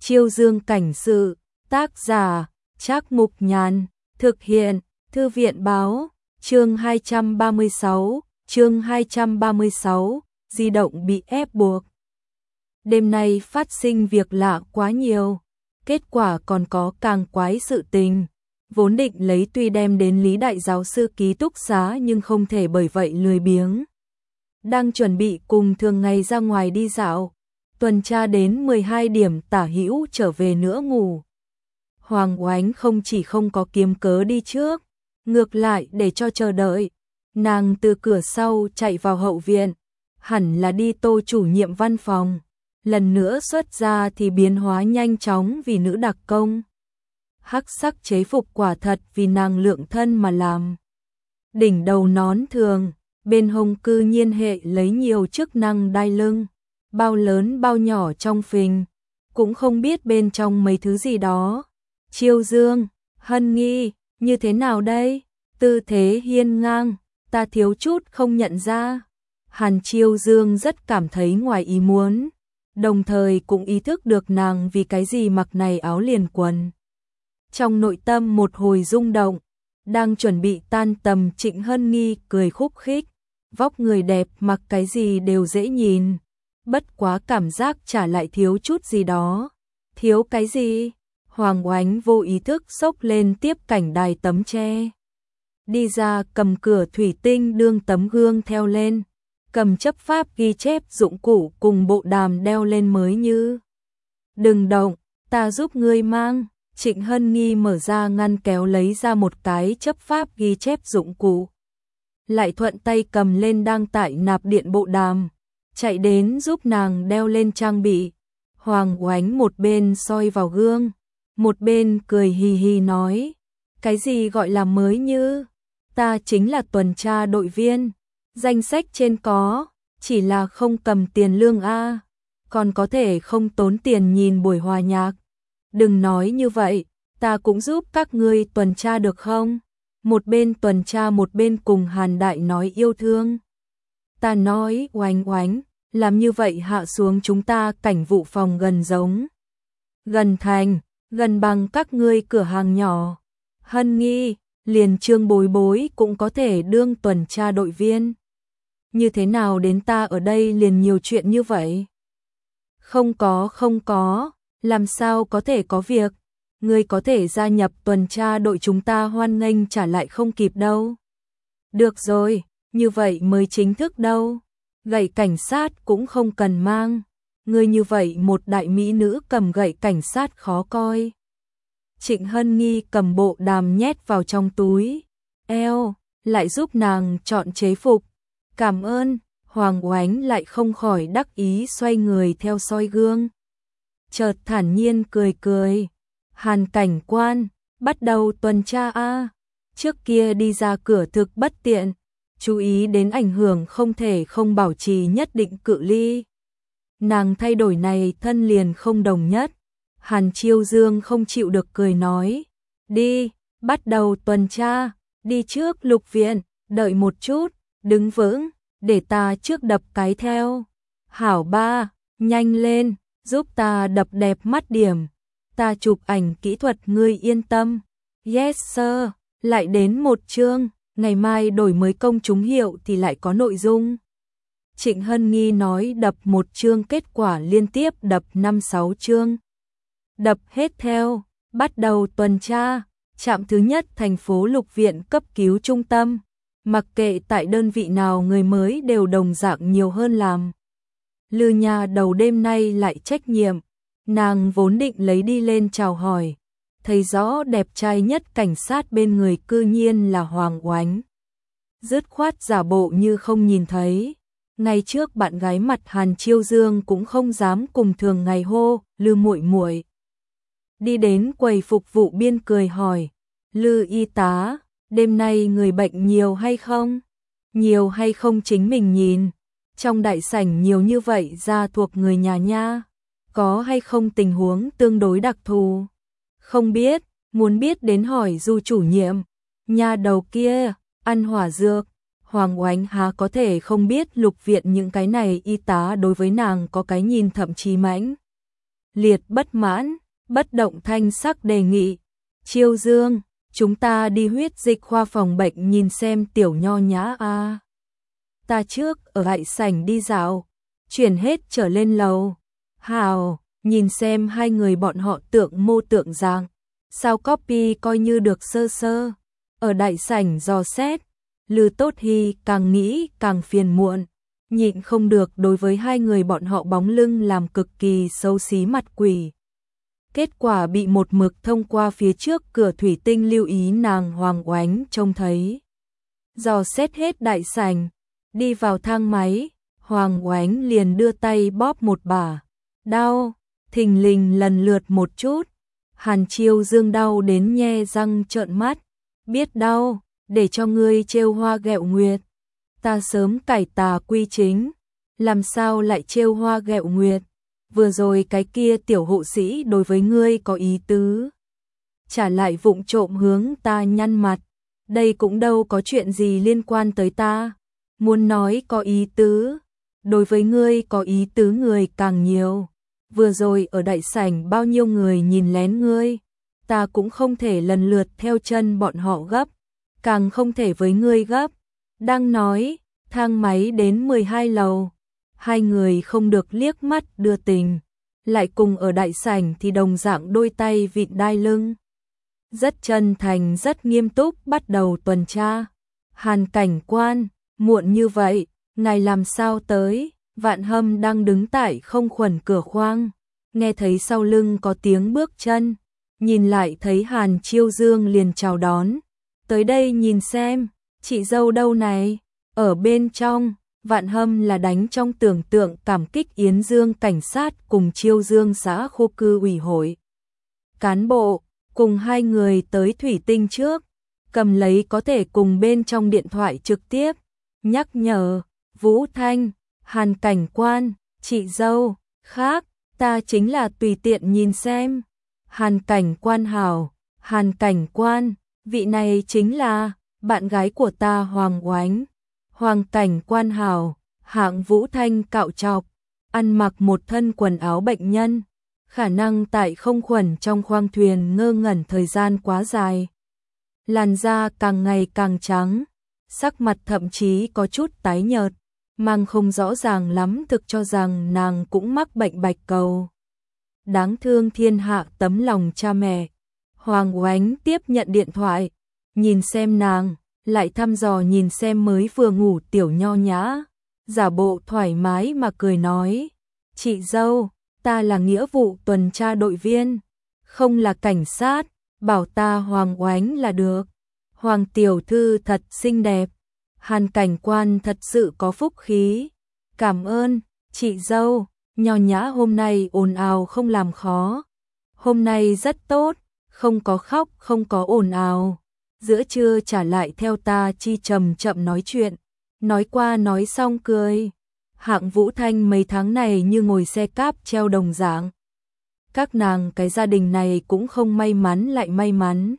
Chiêu Dương cảnh sự, tác giả, Trác Mục Nhàn, thực hiện, Thư viện báo, chương 236, di động bị ép buộc. Đêm nay phát sinh việc lạ quá nhiều, kết quả còn có càng quái sự tình. Vốn định lấy tuy đem đến Lý Đại Giáo sư ký túc xá nhưng không thể bởi vậy lười biếng. Đang chuẩn bị cùng thường ngày ra ngoài đi dạo, tuần tra đến 12 điểm tả hữu trở về nữa ngủ. Hoàng Oánh không chỉ không có kiếm cớ đi trước, ngược lại để cho chờ đợi. Nàng từ cửa sau chạy vào hậu viện, hẳn là đi Tô chủ nhiệm văn phòng. Lần nữa xuất ra thì biến hóa nhanh chóng vì nữ đặc công. Hắc sắc chế phục quả thật vì nàng lượng thân mà làm. Đỉnh đầu nón thường, bên hông cư nhiên hệ lấy nhiều chức năng đai lưng, bao lớn bao nhỏ trong phình, cũng không biết bên trong mấy thứ gì đó. Chiêu Dương, Hân Nghi, như thế nào đây? Tư thế hiên ngang, ta thiếu chút không nhận ra. Hàn Chiêu Dương rất cảm thấy ngoài ý muốn, đồng thời cũng ý thức được nàng vì cái gì mặc này áo liền quần. Trong nội tâm một hồi rung động, đang chuẩn bị tan tầm Trịnh Hân Nghi cười khúc khích, vóc người đẹp mặc cái gì đều dễ nhìn, bất quá cảm giác trả lại thiếu chút gì đó. Thiếu cái gì? Hoàng Oánh vô ý thức xốc lên tiếp cảnh đài tấm tre. Đi ra cầm cửa thủy tinh đương tấm gương theo lên, cầm chấp pháp ghi chép dụng cụ cùng bộ đàm đeo lên mới như. Đừng động, ta giúp ngươi mang. Trịnh Hân Nghi mở ra ngăn kéo lấy ra một cái chấp pháp ghi chép dụng cụ. Lại thuận tay cầm lên đang tại nạp điện bộ đàm, chạy đến giúp nàng đeo lên trang bị. Hoàng Oánh một bên soi vào gương, một bên cười hì hì nói, cái gì gọi là mới như, ta chính là tuần tra đội viên, danh sách trên có, chỉ là không cầm tiền lương a, còn có thể không tốn tiền nhìn buổi hòa nhạc. Đừng nói như vậy, ta cũng giúp các ngươi tuần tra được không? Một bên tuần tra một bên cùng Hàn Đại nói yêu thương. Ta nói Oánh Oánh, làm như vậy hạ xuống chúng ta cảnh vụ phòng gần giống. Gần thành, gần bằng các ngươi cửa hàng nhỏ. Hân Nghi, liền Trương Bối Bối cũng có thể đương tuần tra đội viên. Như thế nào đến ta ở đây liền nhiều chuyện như vậy? Không có. Làm sao có thể có việc, ngươi có thể gia nhập tuần tra đội chúng ta hoan nghênh trả lại không kịp đâu. Được rồi, như vậy mới chính thức đâu. Gậy cảnh sát cũng không cần mang, ngươi như vậy một đại mỹ nữ cầm gậy cảnh sát khó coi. Trịnh Hân Nghi cầm bộ đàm nhét vào trong túi, eo, lại giúp nàng chọn chế phục. Cảm ơn, Hoàng Oánh lại không khỏi đắc ý xoay người theo soi gương. Chợt thản nhiên cười. Hàn cảnh quan, bắt đầu tuần tra a. Trước kia đi ra cửa thực bất tiện, chú ý đến ảnh hưởng không thể không bảo trì nhất định cự ly. Nàng thay đổi này thân liền không đồng nhất. Hàn Chiêu Dương không chịu được cười nói, đi, bắt đầu tuần tra, đi trước lục viện, đợi một chút, đứng vững, để ta trước đập cái theo. Hảo ba, nhanh lên. Giúp ta đập đẹp mắt điểm, ta chụp ảnh kỹ thuật ngươi yên tâm. Yes sir, lại đến một chương, ngày mai đổi mới công chúng hiệu thì lại có nội dung. Trịnh Hân Nghi nói đập một chương kết quả liên tiếp đập 5-6 chương. Đập hết theo, bắt đầu tuần tra, trạm thứ nhất thành phố Lục Viện cấp cứu trung tâm. Mặc kệ tại đơn vị nào người mới đều đồng dạng nhiều hơn làm. Lư nhà đầu đêm nay lại trách nhiệm, nàng vốn định lấy đi lên chào hỏi, thấy rõ đẹp trai nhất cảnh sát bên người cư nhiên là Hoàng Oánh. Dứt khoát giả bộ như không nhìn thấy, ngày trước bạn gái mặt Hàn Chiêu Dương cũng không dám cùng thường ngày hô, Lư muội muội. Đi đến quầy phục vụ biên cười hỏi, Lư y tá, đêm nay người bệnh nhiều hay không? Nhiều hay không chính mình nhìn. Trong đại sảnh nhiều như vậy ra thuộc người nhà nha, có hay không tình huống tương đối đặc thù? Không biết, muốn biết đến hỏi Du chủ nhiệm. Nhà đầu kia, ăn hỏa dược. Hoàng Oánh há có thể không biết Lục Viện những cái này y tá đối với nàng có cái nhìn thậm chí mãnh liệt bất mãn, bất động thanh sắc đề nghị. Chiêu Dương, chúng ta đi huyết dịch khoa phòng bệnh nhìn xem tiểu nho nhã a. Ta trước ở đại sảnh đi dạo, chuyển hết trở lên lầu. Hào, nhìn xem hai người bọn họ tượng mô tượng dạng. Sao copy coi như được sơ sơ. Ở đại sảnh dò xét, Lư Tốt Hy càng nghĩ càng phiền muộn, nhịn không được đối với hai người bọn họ bóng lưng làm cực kỳ xấu xí mặt quỷ. Kết quả bị một mực thông qua phía trước cửa thủy tinh lưu ý nàng Hoàng Oánh trông thấy. Dò xét hết đại sảnh, đi vào thang máy, Hoàng Oánh liền đưa tay bóp một bả. Đau, thình lình lần lượt một chút. Hàn Chiêu Dương đau đến nhe răng trợn mắt. Biết đau, để cho ngươi trêu hoa ghẹo nguyệt. Ta sớm cải tà quy chính, làm sao lại trêu hoa ghẹo nguyệt. Vừa rồi cái kia tiểu hộ sĩ đối với ngươi có ý tứ. Trả lại vụng trộm hướng ta nhăn mặt. Đây cũng đâu có chuyện gì liên quan tới ta. Muốn nói có ý tứ, đối với ngươi có ý tứ người càng nhiều. Vừa rồi ở đại sảnh bao nhiêu người nhìn lén ngươi, ta cũng không thể lần lượt theo chân bọn họ gấp, càng không thể với ngươi gấp. Đang nói, thang máy đến 12 lầu, hai người không được liếc mắt đưa tình, lại cùng ở đại sảnh thì đồng dạng đôi tay vịn đai lưng. Rất chân thành rất nghiêm túc bắt đầu tuần tra. Hàn Cảnh Quan, muộn như vậy, ngài làm sao tới? Vạn Hâm đang đứng tại không khuẩn cửa khoang, nghe thấy sau lưng có tiếng bước chân, nhìn lại thấy Hàn Chiêu Dương liền chào đón. Tới đây nhìn xem, chị dâu đâu này? Ở bên trong, Vạn Hâm là đánh trong tưởng tượng cảm kích Yến Dương cảnh sát cùng Chiêu Dương xã khu cư ủy hội. Cán bộ, cùng hai người tới thủy tinh trước, cầm lấy có thể cùng bên trong điện thoại trực tiếp, nhắc nhở, Vũ Thanh, Hàn Cảnh Quan, chị dâu, khác, ta chính là tùy tiện nhìn xem. Hàn Cảnh Quan hảo, Hàn Cảnh Quan, vị này chính là bạn gái của ta Hoàng Oánh. Hoàng Cảnh Quan hảo, hạng Vũ Thanh cạo chọc, ăn mặc một thân quần áo bệnh nhân, khả năng tại không khuẩn trong khoang thuyền ngơ ngẩn thời gian quá dài. Làn da càng ngày càng trắng, sắc mặt thậm chí có chút tái nhợt, mang không rõ ràng lắm thực cho rằng nàng cũng mắc bệnh bạch cầu. Đáng thương thiên hạ tấm lòng cha mẹ. Hoàng Oánh tiếp nhận điện thoại, nhìn xem nàng, lại thăm dò nhìn xem mới vừa ngủ tiểu nho nhã, giả bộ thoải mái mà cười nói, chị dâu, ta là nghĩa vụ tuần tra đội viên, không là cảnh sát, bảo ta Hoàng Oánh là được. Hoàng tiểu thư thật xinh đẹp, Hàn Cảnh Quan thật sự có phúc khí. Cảm ơn, chị dâu, nho nhã hôm nay ồn ào không làm khó. Hôm nay rất tốt, không có khóc không có ồn ào. Giữa trưa trả lại theo ta chi chậm chậm nói chuyện, nói qua nói xong cười. Hạng Vũ Thanh mấy tháng này như ngồi xe cáp treo đồng dạng. Các nàng cái gia đình này cũng không may mắn lại may mắn.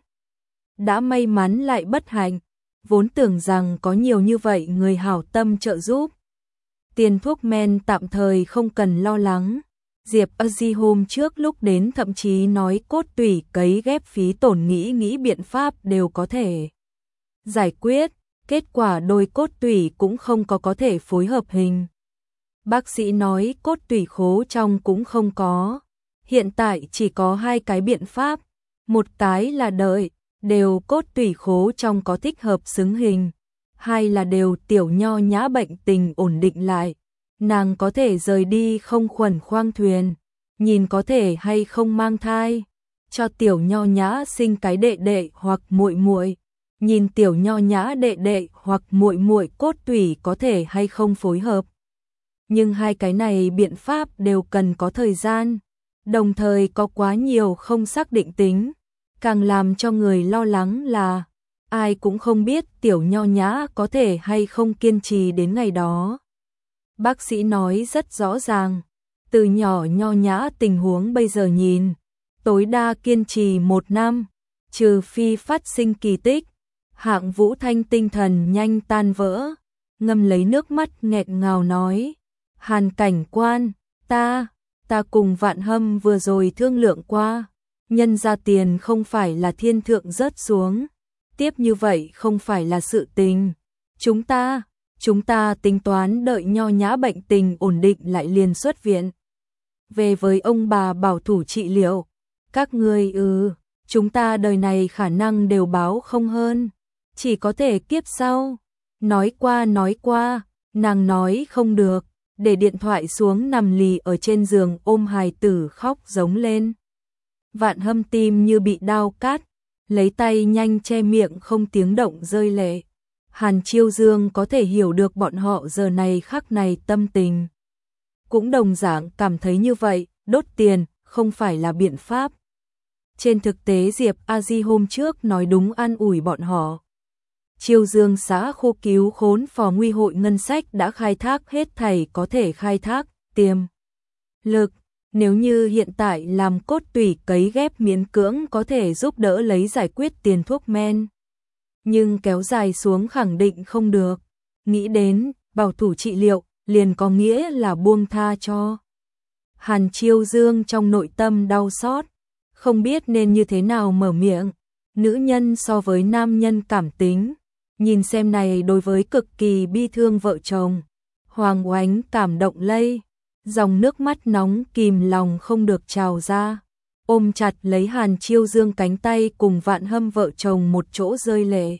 Đã may mắn lại bất hạnh, vốn tưởng rằng có nhiều như vậy người hảo tâm trợ giúp. Tiền thuốc men tạm thời không cần lo lắng. Diệp Di hôm trước lúc đến thậm chí nói cốt tủy cấy ghép phí tổn nghĩ biện pháp đều có thể giải quyết, kết quả đôi cốt tủy cũng không có thể phối hợp hình. Bác sĩ nói cốt tủy khố trong cũng không có. Hiện tại chỉ có hai cái biện pháp, một cái là đợi đều cốt tủy khố trong có thích hợp xứng hình, hai là đều tiểu nho nhã bệnh tình ổn định lại, nàng có thể rời đi không khuẩn khoang thuyền, nhìn có thể hay không mang thai, cho tiểu nho nhã sinh cái đệ đệ hoặc muội muội, nhìn tiểu nho nhã đệ đệ hoặc muội muội cốt tủy có thể hay không phối hợp. Nhưng hai cái này biện pháp đều cần có thời gian, đồng thời có quá nhiều không xác định tính. Càng làm cho người lo lắng là ai cũng không biết tiểu nho nhã có thể hay không kiên trì đến ngày đó. Bác sĩ nói rất rõ ràng, từ nhỏ nho nhã tình huống bây giờ nhìn, tối đa kiên trì 1 năm, trừ phi phát sinh kỳ tích. Hạng Vũ Thanh tinh thần nhanh tan vỡ, ngâm lấy nước mắt nghẹn ngào nói, Hàn Cảnh Quan, ta ta cùng Vạn Hâm vừa rồi thương lượng qua, nhân ra tiền không phải là thiên thượng rớt xuống, tiếp như vậy không phải là sự tình. Chúng ta tính toán đợi nho nhã bệnh tình ổn định lại liền xuất viện. Về với ông bà bảo thủ trị liệu, các ngươi chúng ta đời này khả năng đều báo không hơn, chỉ có thể kiếp sau. Nói qua, nàng nói không được, để điện thoại xuống nằm lì ở trên giường ôm hài tử khóc giống lên. Vạn Hâm tim như bị đao cắt, lấy tay nhanh che miệng không tiếng động rơi lệ. Hàn Chiêu Dương có thể hiểu được bọn họ giờ này khắc này tâm tình. Cũng đồng dạng cảm thấy như vậy, đốt tiền không phải là biện pháp. Trên thực tế Diệp A Di hôm trước nói đúng an ủi bọn họ. Chiêu Dương xã khu cứu khốn phò nguy hội ngân sách đã khai thác hết thảy có thể khai thác, tiềm lực. Nếu như hiện tại làm cốt tủy cấy ghép miễn cưỡng có thể giúp đỡ lấy giải quyết tiền thuốc men. Nhưng kéo dài xuống khẳng định không được. Nghĩ đến bảo thủ trị liệu liền có nghĩa là buông tha cho. Hàn Chiêu Dương trong nội tâm đau xót, không biết nên như thế nào mở miệng. Nữ nhân so với nam nhân cảm tính, nhìn xem này đối với cực kỳ bi thương vợ chồng. Hoàng Oánh cảm động lây, dòng nước mắt nóng kìm lòng không được trào ra, ôm chặt lấy Hàn Chiêu Dương cánh tay cùng Vạn Hâm vợ chồng một chỗ rơi lệ.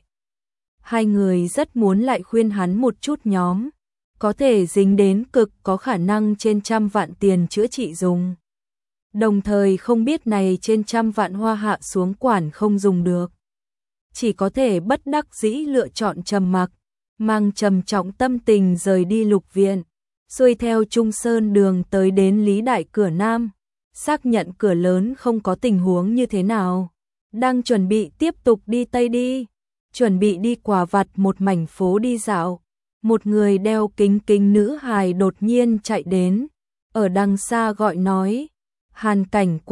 Hai người rất muốn lại khuyên hắn một chút nhóm, có thể dính đến cực có khả năng trên 100 vạn tiền chữa trị dùng. Đồng thời không biết này trên 100 vạn hoa hạ xuống quản không dùng được. Chỉ có thể bất đắc dĩ lựa chọn trầm mặc, mang trầm trọng tâm tình rời đi Lục viện, xuôi theo Trung Sơn đường tới đến Lý Đại cửa Nam, xác nhận cửa lớn không có tình huống như thế nào. Đang chuẩn bị tiếp tục đi Tây đi, chuẩn bị đi quả vặt một mảnh phố đi dạo. Một người đeo kính kính nữ hài đột nhiên chạy đến, ở đằng xa gọi nói, Hàn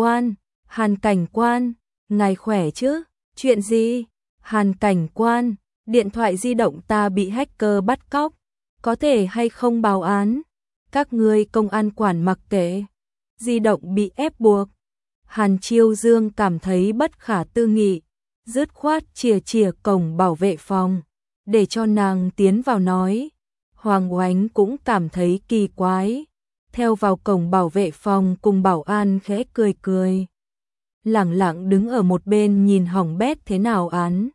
cảnh quan, ngài khỏe chứ, chuyện gì? Hàn cảnh quan, điện thoại di động ta bị hacker bắt cóc, có thể hay không báo án? Các ngươi công an quản mặc kệ, di động bị ép buộc. Hàn Chiêu Dương cảm thấy bất khả tư nghị, dứt khoát chìa cổng bảo vệ phòng, để cho nàng tiến vào nói. Hoàng Oánh cũng cảm thấy kỳ quái, theo vào cổng bảo vệ phòng cùng bảo an khẽ cười. Lẳng lặng đứng ở một bên nhìn hỏng bét thế nào án.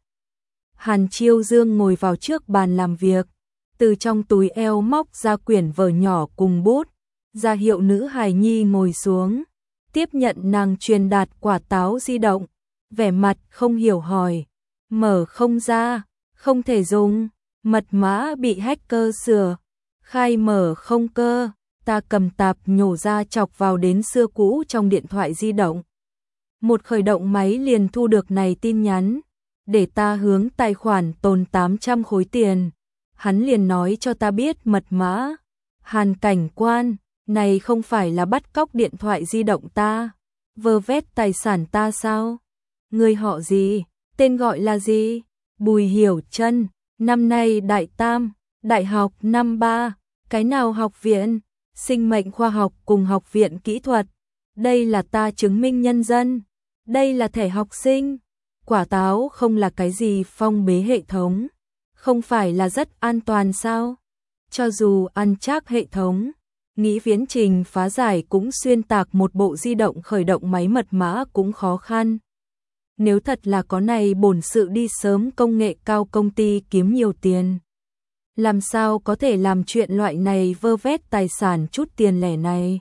Hàn Chiêu Dương ngồi vào trước bàn làm việc, từ trong túi eo móc ra quyển vở nhỏ cùng bút, ra hiệu nữ hài nhi ngồi xuống, tiếp nhận nàng truyền đạt quả táo di động, vẻ mặt không hiểu hỏi, mở không ra, không thể dùng, mật mã bị hacker sửa, khai mở không cơ, ta cầm tạp nhổ ra chọc vào đến xưa cũ trong điện thoại di động. Một khởi động máy liền thu được này tin nhắn, để ta hướng tài khoản tồn 800 khối tiền. Hắn liền nói cho ta biết mật mã. Hàn cảnh quan, này không phải là bắt cóc điện thoại di động ta, vơ vét tài sản ta sao? Người họ gì? Tên gọi là gì? Bùi Hiểu Chân, năm nay đại tam, đại học năm 3, cái nào học viện? Sinh mệnh khoa học cùng học viện kỹ thuật. Đây là ta chứng minh nhân dân. Đây là thẻ học sinh. Quả táo không là cái gì phong bế hệ thống, không phải là rất an toàn sao? Cho dù ăn chắc hệ thống, nghĩ viễn trình phá giải cũng xuyên tạc một bộ di động khởi động máy mật mã cũng khó khăn. Nếu thật là có này bổn sự đi sớm công nghệ cao công ty kiếm nhiều tiền. Làm sao có thể làm chuyện loại này vơ vét tài sản chút tiền lẻ này?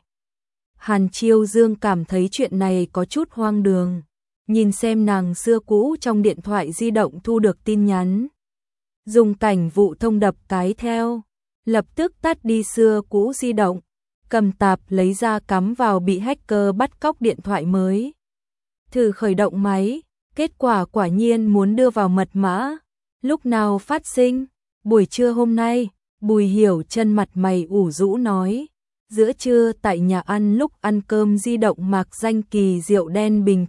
Hàn Chiêu Dương cảm thấy chuyện này có chút hoang đường. Nhìn xem nàng xưa cũ trong điện thoại di động thu được tin nhắn. Dùng cảnh vụ thông đập cái theo. Lập tức tắt đi xưa cũ di động. Cầm tạp lấy ra cắm vào bị hacker bắt cóc điện thoại mới. Thử khởi động máy. Kết quả quả nhiên muốn đưa vào mật mã. Lúc nào phát sinh? Buổi trưa hôm nay. Bùi Hiểu Chân mặt mày ủ rũ nói. Giữa trưa tại nhà ăn lúc ăn cơm di động mạc danh kỳ rượu đen bình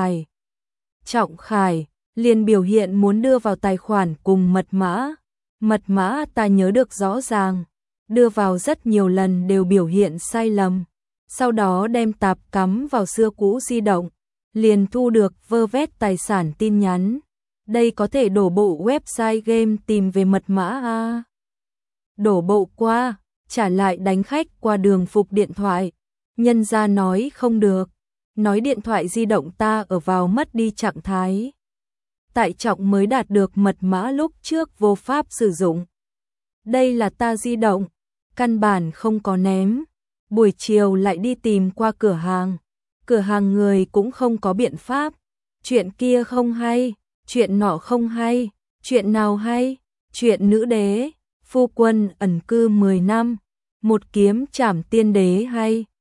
Trọng Khải liền biểu hiện muốn đưa vào tài khoản cùng mật mã. Mật mã ta nhớ được rõ ràng, đưa vào rất nhiều lần đều biểu hiện sai lầm. sau đó đem tạp cắm vào xưa cũ di động, liền thu được vơ vét tài sản tin nhắn. Đây có thể đổ bộ website game tìm về mật mã a. Đổ bộ qua, trả lại đánh khách qua đường phục điện thoại. Nhân gia nói không được, nói điện thoại di động ta ở vào mất đi trạng thái tại trọng mới đạt được mật mã lúc trước vô pháp sử dụng. Đây là ta di động, căn bản không có ném. Buổi chiều lại đi tìm qua cửa hàng người cũng không có biện pháp. Chuyện kia không hay, chuyện nọ không hay, chuyện nào hay, chuyện nữ đế, phu quân ẩn cư 10 năm, một kiếm trảm tiên đế hay.